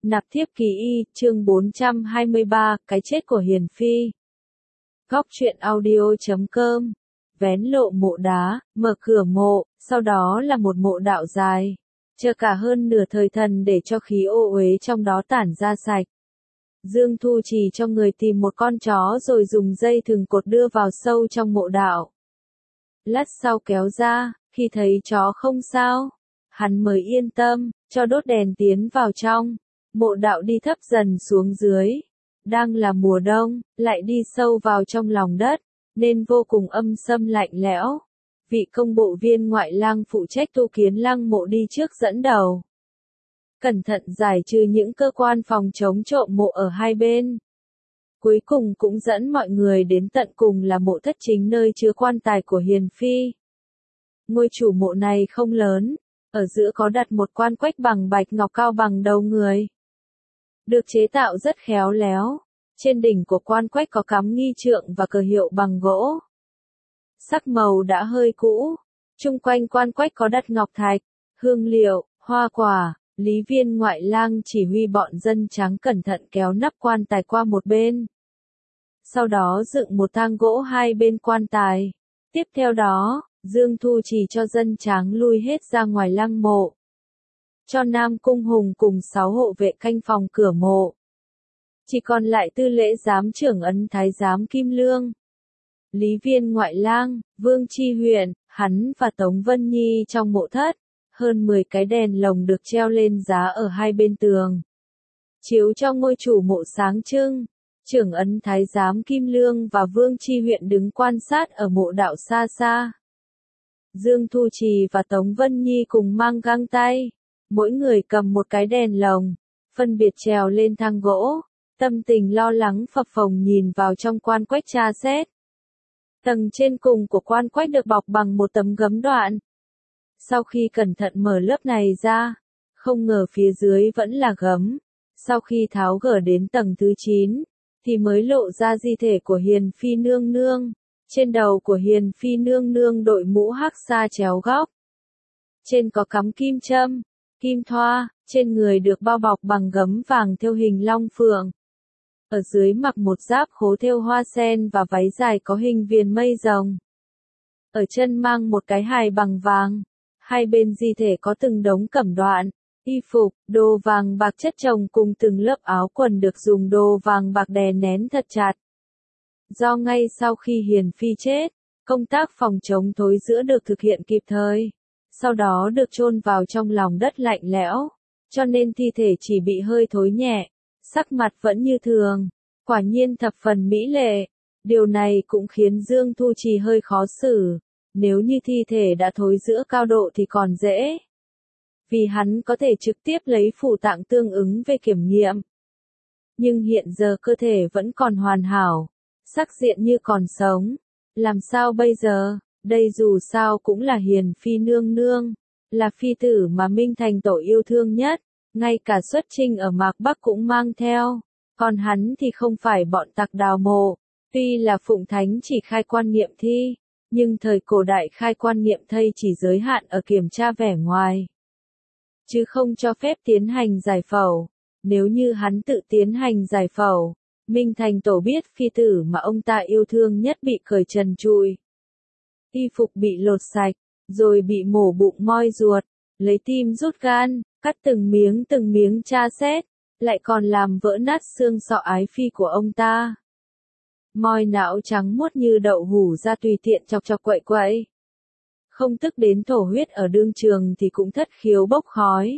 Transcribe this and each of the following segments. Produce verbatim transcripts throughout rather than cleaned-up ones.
Nạp thiếp kỳ y, chương bốn trăm hai mươi ba, cái chết của Hiền Phi. Góc truyện audio chấm com. Vén lộ mộ đá, mở cửa mộ, sau đó là một mộ đạo dài. Chờ cả hơn nửa thời thần để cho khí ô uế trong đó tản ra sạch. Dương Thu Trì cho người tìm một con chó rồi dùng dây thừng cột đưa vào sâu trong mộ đạo. Lát sau kéo ra, khi thấy chó không sao, hắn mới yên tâm, cho đốt đèn tiến vào trong. Mộ đạo đi thấp dần xuống dưới. Đang là mùa đông, lại đi sâu vào trong lòng đất, nên vô cùng âm sâm lạnh lẽo. Vị công bộ viên ngoại lang phụ trách tu kiến lăng mộ đi trước dẫn đầu. Cẩn thận giải trừ những cơ quan phòng chống trộm mộ ở hai bên. Cuối cùng cũng dẫn mọi người đến tận cùng là mộ thất chính nơi chứa quan tài của Hiền Phi. Ngôi chủ mộ này không lớn, ở giữa có đặt một quan quách bằng bạch ngọc cao bằng đầu người. Được chế tạo rất khéo léo, trên đỉnh của quan quách có cắm nghi trượng và cờ hiệu bằng gỗ. Sắc màu đã hơi cũ, chung quanh quan quách có đặt ngọc thạch, hương liệu, hoa quả. Lý Viên ngoại lang chỉ huy bọn dân trắng cẩn thận kéo nắp quan tài qua một bên. Sau đó dựng một thang gỗ hai bên quan tài. Tiếp theo đó, Dương Thu Trì cho dân trắng lui hết ra ngoài lăng mộ. Cho Nam Cung Hùng cùng sáu hộ vệ canh phòng cửa mộ. Chỉ còn lại tư lễ giám trưởng ấn thái giám Kim Lương, Lý Viên ngoại lang, Vương Chi Huyền, hắn và Tống Vân Nhi trong mộ thất. Hơn mười cái đèn lồng được treo lên giá ở hai bên tường, chiếu cho ngôi chủ mộ sáng trưng. Trưởng ấn thái giám Kim Lương và Vương Chi Huyện đứng quan sát ở mộ đạo xa xa. Dương Thu Trì và Tống Vân Nhi cùng mang găng tay, mỗi người cầm một cái đèn lồng, phân biệt trèo lên thang gỗ, tâm tình lo lắng phập phồng nhìn vào trong quan quách tra xét. Tầng trên cùng của quan quách được bọc bằng một tấm gấm đoạn. Sau khi cẩn thận mở lớp này ra, không ngờ phía dưới vẫn là gấm. Sau khi tháo gỡ đến tầng thứ chín, thì mới lộ ra di thể của Hiền Phi nương nương. Trên đầu của Hiền Phi nương nương đội mũ hắc sa chéo góc. Trên có cắm kim châm, kim thoa, trên người được bao bọc bằng gấm vàng thêu hình long phượng. Ở dưới mặc một giáp khố thêu hoa sen và váy dài có hình viền mây rồng. Ở chân mang một cái hài bằng vàng. Hai bên di thể có từng đống cẩm đoạn, y phục, đồ vàng bạc chất chồng cùng từng lớp áo quần được dùng đồ vàng bạc đè nén thật chặt. Do ngay sau khi Hiền Phi chết, công tác phòng chống thối rữa được thực hiện kịp thời, sau đó được chôn vào trong lòng đất lạnh lẽo, cho nên thi thể chỉ bị hơi thối nhẹ, sắc mặt vẫn như thường, quả nhiên thập phần mỹ lệ. Điều này cũng khiến Dương Thu Trì hơi khó xử. Nếu như thi thể đã thối rữa cao độ thì còn dễ. Vì hắn có thể trực tiếp lấy phủ tạng tương ứng về kiểm nghiệm. Nhưng hiện giờ cơ thể vẫn còn hoàn hảo, sắc diện như còn sống. Làm sao bây giờ? Đây dù sao cũng là Hiền Phi nương nương, là phi tử mà Minh Thành Tổ yêu thương nhất, ngay cả xuất chinh ở Mạc Bắc cũng mang theo. Còn hắn thì không phải bọn tặc đào mộ, tuy là Phụng Thánh chỉ khai quan nghiệm thi. Nhưng thời cổ đại khai quan nghiệm thây chỉ giới hạn ở kiểm tra vẻ ngoài, chứ không cho phép tiến hành giải phẫu. Nếu như hắn tự tiến hành giải phẫu, Minh Thành Tổ biết phi tử mà ông ta yêu thương nhất bị cởi trần trụi, y phục bị lột sạch, rồi bị mổ bụng moi ruột, lấy tim rút gan, cắt từng miếng từng miếng tra xét, lại còn làm vỡ nát xương sọ ái phi của ông ta. Moi não trắng muốt như đậu hủ ra tùy tiện chọc chọc quậy quậy. Không tức đến thổ huyết ở đương trường thì cũng thất khiếu bốc khói.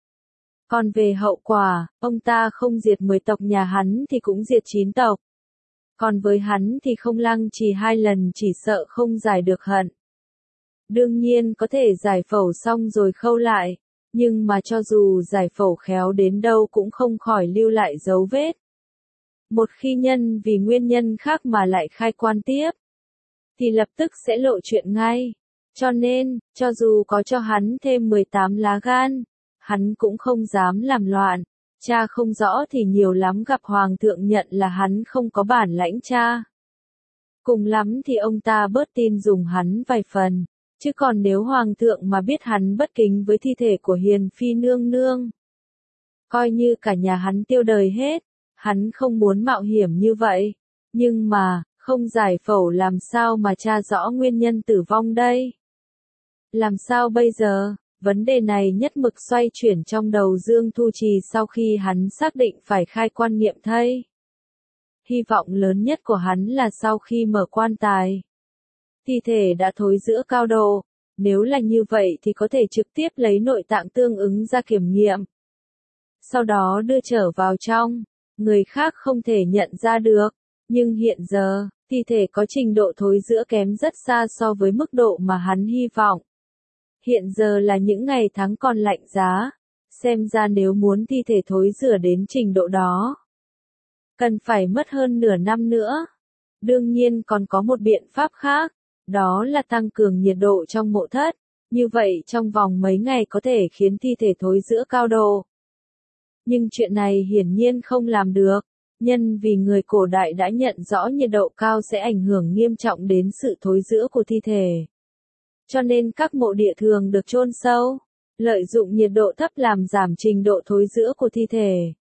Còn về hậu quả, ông ta không diệt mười tộc nhà hắn thì cũng diệt chín tộc. Còn với hắn thì không lăng trì hai lần chỉ sợ không giải được hận. Đương nhiên có thể giải phẫu xong rồi khâu lại, nhưng mà cho dù giải phẫu khéo đến đâu cũng không khỏi lưu lại dấu vết. Một khi nhân vì nguyên nhân khác mà lại khai quan tiếp, thì lập tức sẽ lộ chuyện ngay. Cho nên, cho dù có cho hắn thêm mười tám lá gan, hắn cũng không dám làm loạn. Cha không rõ thì nhiều lắm gặp hoàng thượng nhận là hắn không có bản lãnh cha. Cùng lắm thì ông ta bớt tin dùng hắn vài phần. Chứ còn nếu hoàng thượng mà biết hắn bất kính với thi thể của Hiền Phi nương nương, Coi như cả nhà hắn tiêu đời hết, hắn không muốn mạo hiểm như vậy. Nhưng mà, không giải phẫu làm sao mà tra rõ nguyên nhân tử vong đây? Làm sao bây giờ? Vấn đề này nhất mực xoay chuyển trong đầu Dương Thu Trì sau khi hắn xác định phải khai quan nghiệm thây. Hy vọng lớn nhất của hắn là sau khi mở quan tài, thi thể đã thối rữa cao độ. Nếu là như vậy thì có thể trực tiếp lấy nội tạng tương ứng ra kiểm nghiệm. Sau đó đưa trở vào trong, người khác không thể nhận ra được. Nhưng hiện giờ, thi thể có trình độ thối rữa kém rất xa so với mức độ mà hắn hy vọng. Hiện giờ là những ngày tháng còn lạnh giá, xem ra nếu muốn thi thể thối rữa đến trình độ đó, cần phải mất hơn nửa năm nữa. Đương nhiên còn có một biện pháp khác, đó là tăng cường nhiệt độ trong mộ thất, như vậy trong vòng mấy ngày có thể khiến thi thể thối rữa cao độ. Nhưng chuyện này hiển nhiên không làm được, nhân vì người cổ đại đã nhận rõ nhiệt độ cao sẽ ảnh hưởng nghiêm trọng đến sự thối rữa của thi thể. Cho nên các mộ địa thường được chôn sâu, lợi dụng nhiệt độ thấp làm giảm trình độ thối rữa của thi thể.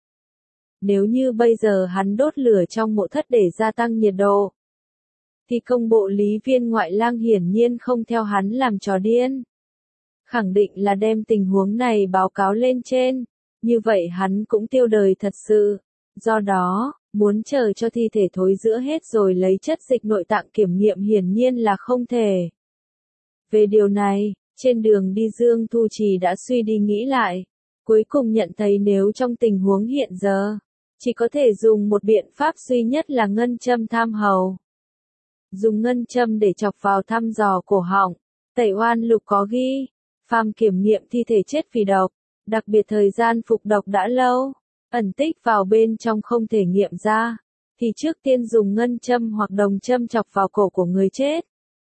Nếu như bây giờ hắn đốt lửa trong mộ thất để gia tăng nhiệt độ, thì công bộ lý viên ngoại lang hiển nhiên không theo hắn làm trò điên. Khẳng định là đem tình huống này báo cáo lên trên, như vậy hắn cũng tiêu đời thật sự. Do đó, muốn chờ cho thi thể thối rữa hết rồi lấy chất dịch nội tạng kiểm nghiệm hiển nhiên là không thể. Về điều này, trên đường đi Dương Thu Trì đã suy đi nghĩ lại, cuối cùng nhận thấy nếu trong tình huống hiện giờ, chỉ có thể dùng một biện pháp duy nhất là ngân châm tham hầu. Dùng ngân châm để chọc vào thăm dò cổ họng. Tẩy oan lục có ghi, phàm kiểm nghiệm thi thể chết vì độc, đặc biệt thời gian phục độc đã lâu, ẩn tích vào bên trong không thể nghiệm ra, thì trước tiên dùng ngân châm hoặc đồng châm chọc vào cổ của người chết.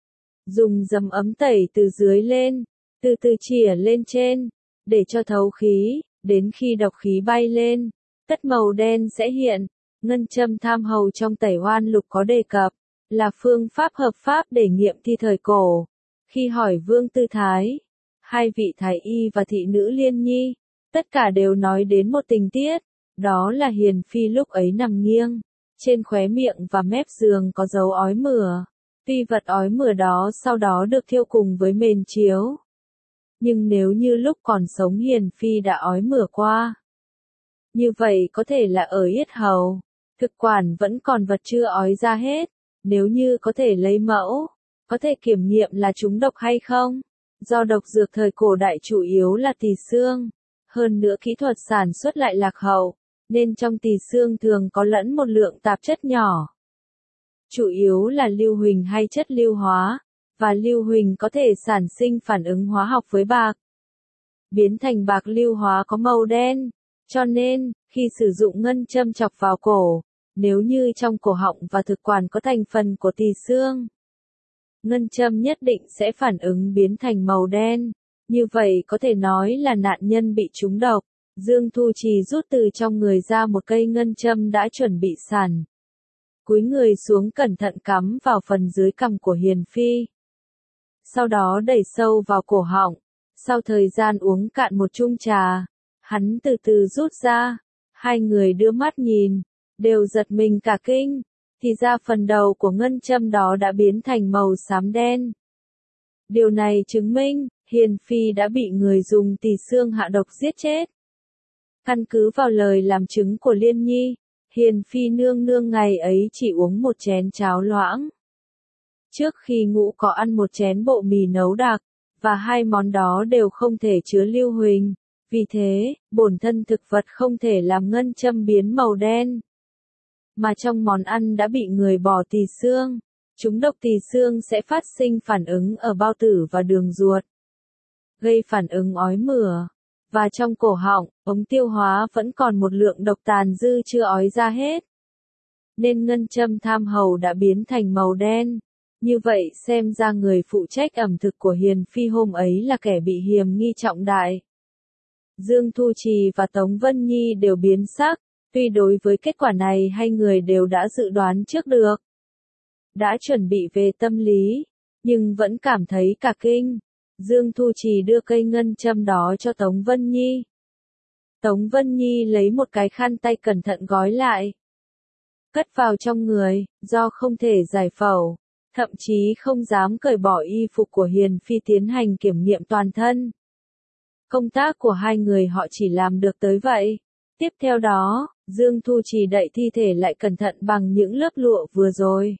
Dùng dầm ấm tẩy từ dưới lên, từ từ chìa lên trên, để cho thấu khí, đến khi độc khí bay lên, tất màu đen sẽ hiện. Ngân châm tham hầu trong tẩy oan lục có đề cập, là phương pháp hợp pháp để nghiệm thi thời cổ. Khi hỏi Vương Tư Thái, hai vị thái y và thị nữ Liên Nhi, tất cả đều nói đến một tình tiết, đó là Hiền Phi lúc ấy nằm nghiêng, trên khóe miệng và mép giường có dấu ói mửa. Tuy vật ói mửa đó sau đó được thiêu cùng với mền chiếu. Nhưng nếu như lúc còn sống Hiền Phi đã ói mửa qua, như vậy có thể là ở yết hầu, thực quản vẫn còn vật chưa ói ra hết. Nếu như có thể lấy mẫu, có thể kiểm nghiệm là trúng độc hay không. Do độc dược thời cổ đại chủ yếu là tỳ xương, hơn nữa kỹ thuật sản xuất lại lạc hậu, nên trong tỳ xương thường có lẫn một lượng tạp chất nhỏ. Chủ yếu là lưu huỳnh hay chất lưu hóa, và lưu huỳnh có thể sản sinh phản ứng hóa học với bạc, biến thành bạc lưu hóa có màu đen. Cho nên, khi sử dụng ngân châm chọc vào cổ, nếu như trong cổ họng và thực quản có thành phần của tỳ xương, ngân châm nhất định sẽ phản ứng biến thành màu đen. Như vậy có thể nói là nạn nhân bị trúng độc. Dương Thu Trì rút từ trong người ra một cây ngân châm đã chuẩn bị sẵn. Cúi người xuống cẩn thận cắm vào phần dưới cằm của Hiền Phi. Sau đó đẩy sâu vào cổ họng. Sau thời gian uống cạn một chung trà, hắn từ từ rút ra. Hai người đưa mắt nhìn, đều giật mình cả kinh. Thì ra phần đầu của ngân châm đó đã biến thành màu xám đen. Điều này chứng minh, Hiền Phi đã bị người dùng tỳ xương hạ độc giết chết. Căn cứ vào lời làm chứng của Liên Nhi, Hiền Phi nương nương ngày ấy chỉ uống một chén cháo loãng. Trước khi ngủ có ăn một chén bộ mì nấu đặc, và hai món đó đều không thể chứa lưu huỳnh. Vì thế, bổn thân thực vật không thể làm ngân châm biến màu đen. Mà trong món ăn đã bị người bỏ tỳ xương. Chúng độc tỳ xương sẽ phát sinh phản ứng ở bao tử và đường ruột, gây phản ứng ói mửa. Và trong cổ họng, ống tiêu hóa vẫn còn một lượng độc tàn dư chưa ói ra hết. Nên ngân châm tham hầu đã biến thành màu đen. Như vậy xem ra người phụ trách ẩm thực của Hiền Phi hôm ấy là kẻ bị hiềm nghi trọng đại. Dương Thu Trì và Tống Vân Nhi đều biến sắc, tuy đối với kết quả này hai người đều đã dự đoán trước được. Đã chuẩn bị về tâm lý, nhưng vẫn cảm thấy cả kinh. Dương Thu Trì đưa cây ngân châm đó cho Tống Vân Nhi. Tống Vân Nhi lấy một cái khăn tay cẩn thận gói lại. Cất vào trong người, do không thể giải phẫu, thậm chí không dám cởi bỏ y phục của Hiền Phi tiến hành kiểm nghiệm toàn thân. Công tác của hai người họ chỉ làm được tới vậy. Tiếp theo đó, Dương Thu Trì đậy thi thể lại cẩn thận bằng những lớp lụa vừa rồi.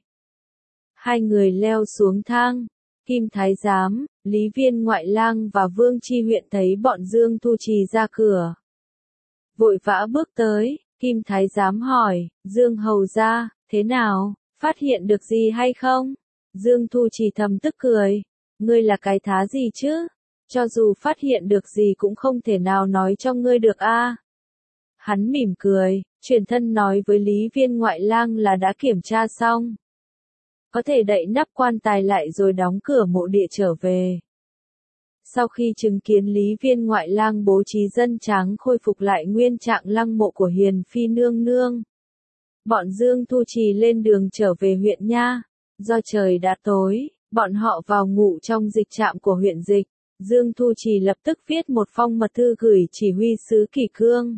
Hai người leo xuống thang. Kim Thái Giám, Lý Viên Ngoại Lang và Vương Chi Huyện thấy bọn Dương Thu Trì ra cửa. Vội vã bước tới, Kim Thái Giám hỏi, Dương Hầu gia, thế nào, phát hiện được gì hay không? Dương Thu Trì thầm tức cười, ngươi là cái thá gì chứ? Cho dù phát hiện được gì cũng không thể nào nói cho ngươi được a. Hắn mỉm cười, truyền thân nói với Lý Viên Ngoại Lang là đã kiểm tra xong. Có thể đậy nắp quan tài lại rồi đóng cửa mộ địa trở về. Sau khi chứng kiến Lý Viên Ngoại Lang bố trí dân tráng khôi phục lại nguyên trạng lăng mộ của Hiền Phi nương nương, bọn Dương Thu Trì lên đường trở về huyện Nha. Do trời đã tối, bọn họ vào ngủ trong dịch trạm của huyện dịch. Dương Thu Trì lập tức viết một phong mật thư gửi chỉ huy sứ Kỷ Cương,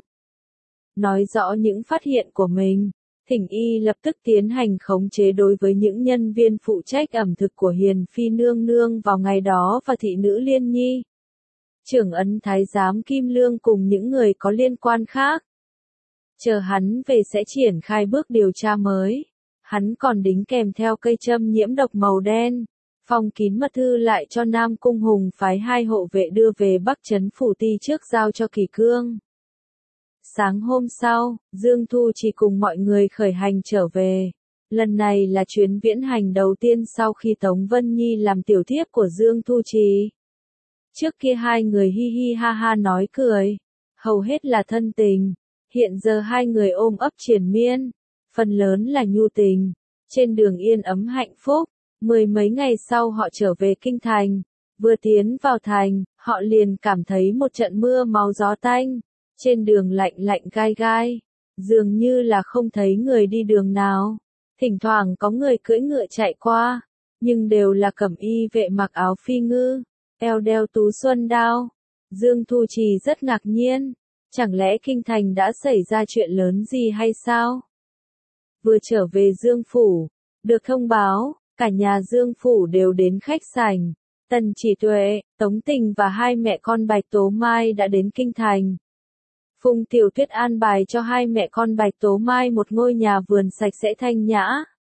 nói rõ những phát hiện của mình, thỉnh y lập tức tiến hành khống chế đối với những nhân viên phụ trách ẩm thực của Hiền Phi nương nương vào ngày đó và thị nữ Liên Nhi, trưởng ấn thái giám Kim Lương cùng những người có liên quan khác. Chờ hắn về sẽ triển khai bước điều tra mới. Hắn còn đính kèm theo cây châm nhiễm độc màu đen, phong kín mật thư lại cho Nam Cung Hùng phái hai hộ vệ đưa về Bắc Trấn Phủ Ti trước giao cho Kỷ Cương. Sáng hôm sau, Dương Thu Trì cùng mọi người khởi hành trở về. Lần này là chuyến viễn hành đầu tiên sau khi Tống Vân Nhi làm tiểu thiếp của Dương Thu Trì. Trước kia hai người hi hi ha ha nói cười, hầu hết là thân tình. Hiện giờ hai người ôm ấp triền miên, phần lớn là nhu tình. Trên đường yên ấm hạnh phúc, mười mấy ngày sau họ trở về kinh thành. Vừa tiến vào thành, họ liền cảm thấy một trận mưa máu gió tanh. Trên đường lạnh lạnh gai gai, dường như là không thấy người đi đường nào. Thỉnh thoảng có người cưỡi ngựa chạy qua, nhưng đều là cẩm y vệ mặc áo phi ngư, eo đeo tú xuân đao. Dương Thu Trì rất ngạc nhiên, chẳng lẽ kinh thành đã xảy ra chuyện lớn gì hay sao? Vừa trở về Dương Phủ, được thông báo, cả nhà Dương Phủ đều đến khách sảnh. Tần Chỉ Tuệ, Tống Tình và hai mẹ con Bạch Tố Mai đã đến kinh thành. Phùng Tiểu Tuyết an bài cho hai mẹ con Bạch Tố Mai một ngôi nhà vườn sạch sẽ thanh nhã.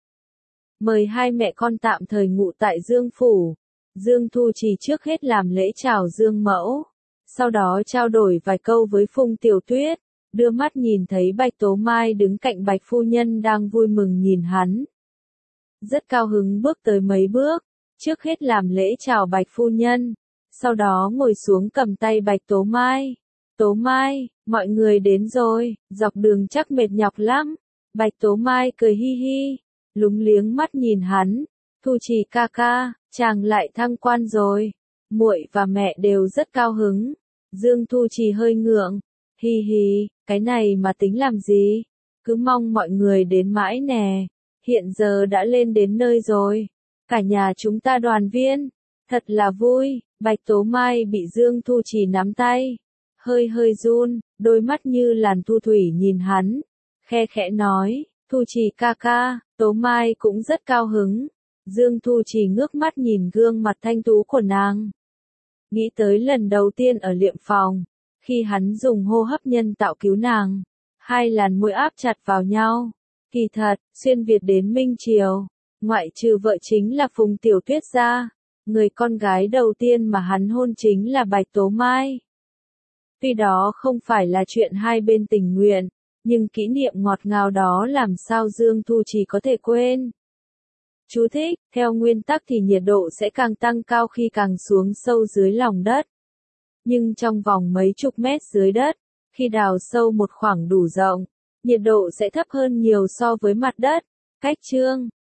Mời hai mẹ con tạm thời ngụ tại Dương Phủ. Dương Thu Trì trước hết làm lễ chào Dương Mẫu. Sau đó trao đổi vài câu với Phùng Tiểu Tuyết, đưa mắt nhìn thấy Bạch Tố Mai đứng cạnh Bạch Phu Nhân đang vui mừng nhìn hắn. Rất cao hứng bước tới mấy bước, trước hết làm lễ chào Bạch Phu Nhân, sau đó ngồi xuống cầm tay Bạch Tố Mai. Tố Mai, mọi người đến rồi, dọc đường chắc mệt nhọc lắm. Bạch Tố Mai cười hi hi, lúng liếng mắt nhìn hắn. Thu Trì ca ca, chàng lại thăng quan rồi. Muội và mẹ đều rất cao hứng. Dương Thu Trì hơi ngượng, hi hi, cái này mà tính làm gì? Cứ mong mọi người đến mãi nè. Hiện giờ đã lên đến nơi rồi. Cả nhà chúng ta đoàn viên. Thật là vui. Bạch Tố Mai bị Dương Thu Trì nắm tay, hơi hơi run, đôi mắt như làn thu thủy nhìn hắn, khe khẽ nói, Thu Trì ca ca. Tố Mai cũng rất cao hứng. Dương Thu Trì ngước mắt nhìn gương mặt thanh tú của nàng. Nghĩ tới lần đầu tiên ở liệm phòng, khi hắn dùng hô hấp nhân tạo cứu nàng, hai làn môi áp chặt vào nhau. Kỳ thật, xuyên Việt đến Minh Triều, ngoại trừ vợ chính là Phùng Tiểu Tuyết ra, người con gái đầu tiên mà hắn hôn chính là Bạch Tố Mai. Tuy đó không phải là chuyện hai bên tình nguyện, nhưng kỷ niệm ngọt ngào đó làm sao Dương Thu Trì có thể quên. Chú thích, theo nguyên tắc thì nhiệt độ sẽ càng tăng cao khi càng xuống sâu dưới lòng đất. Nhưng trong vòng mấy chục mét dưới đất, khi đào sâu một khoảng đủ rộng, nhiệt độ sẽ thấp hơn nhiều so với mặt đất. Cách chương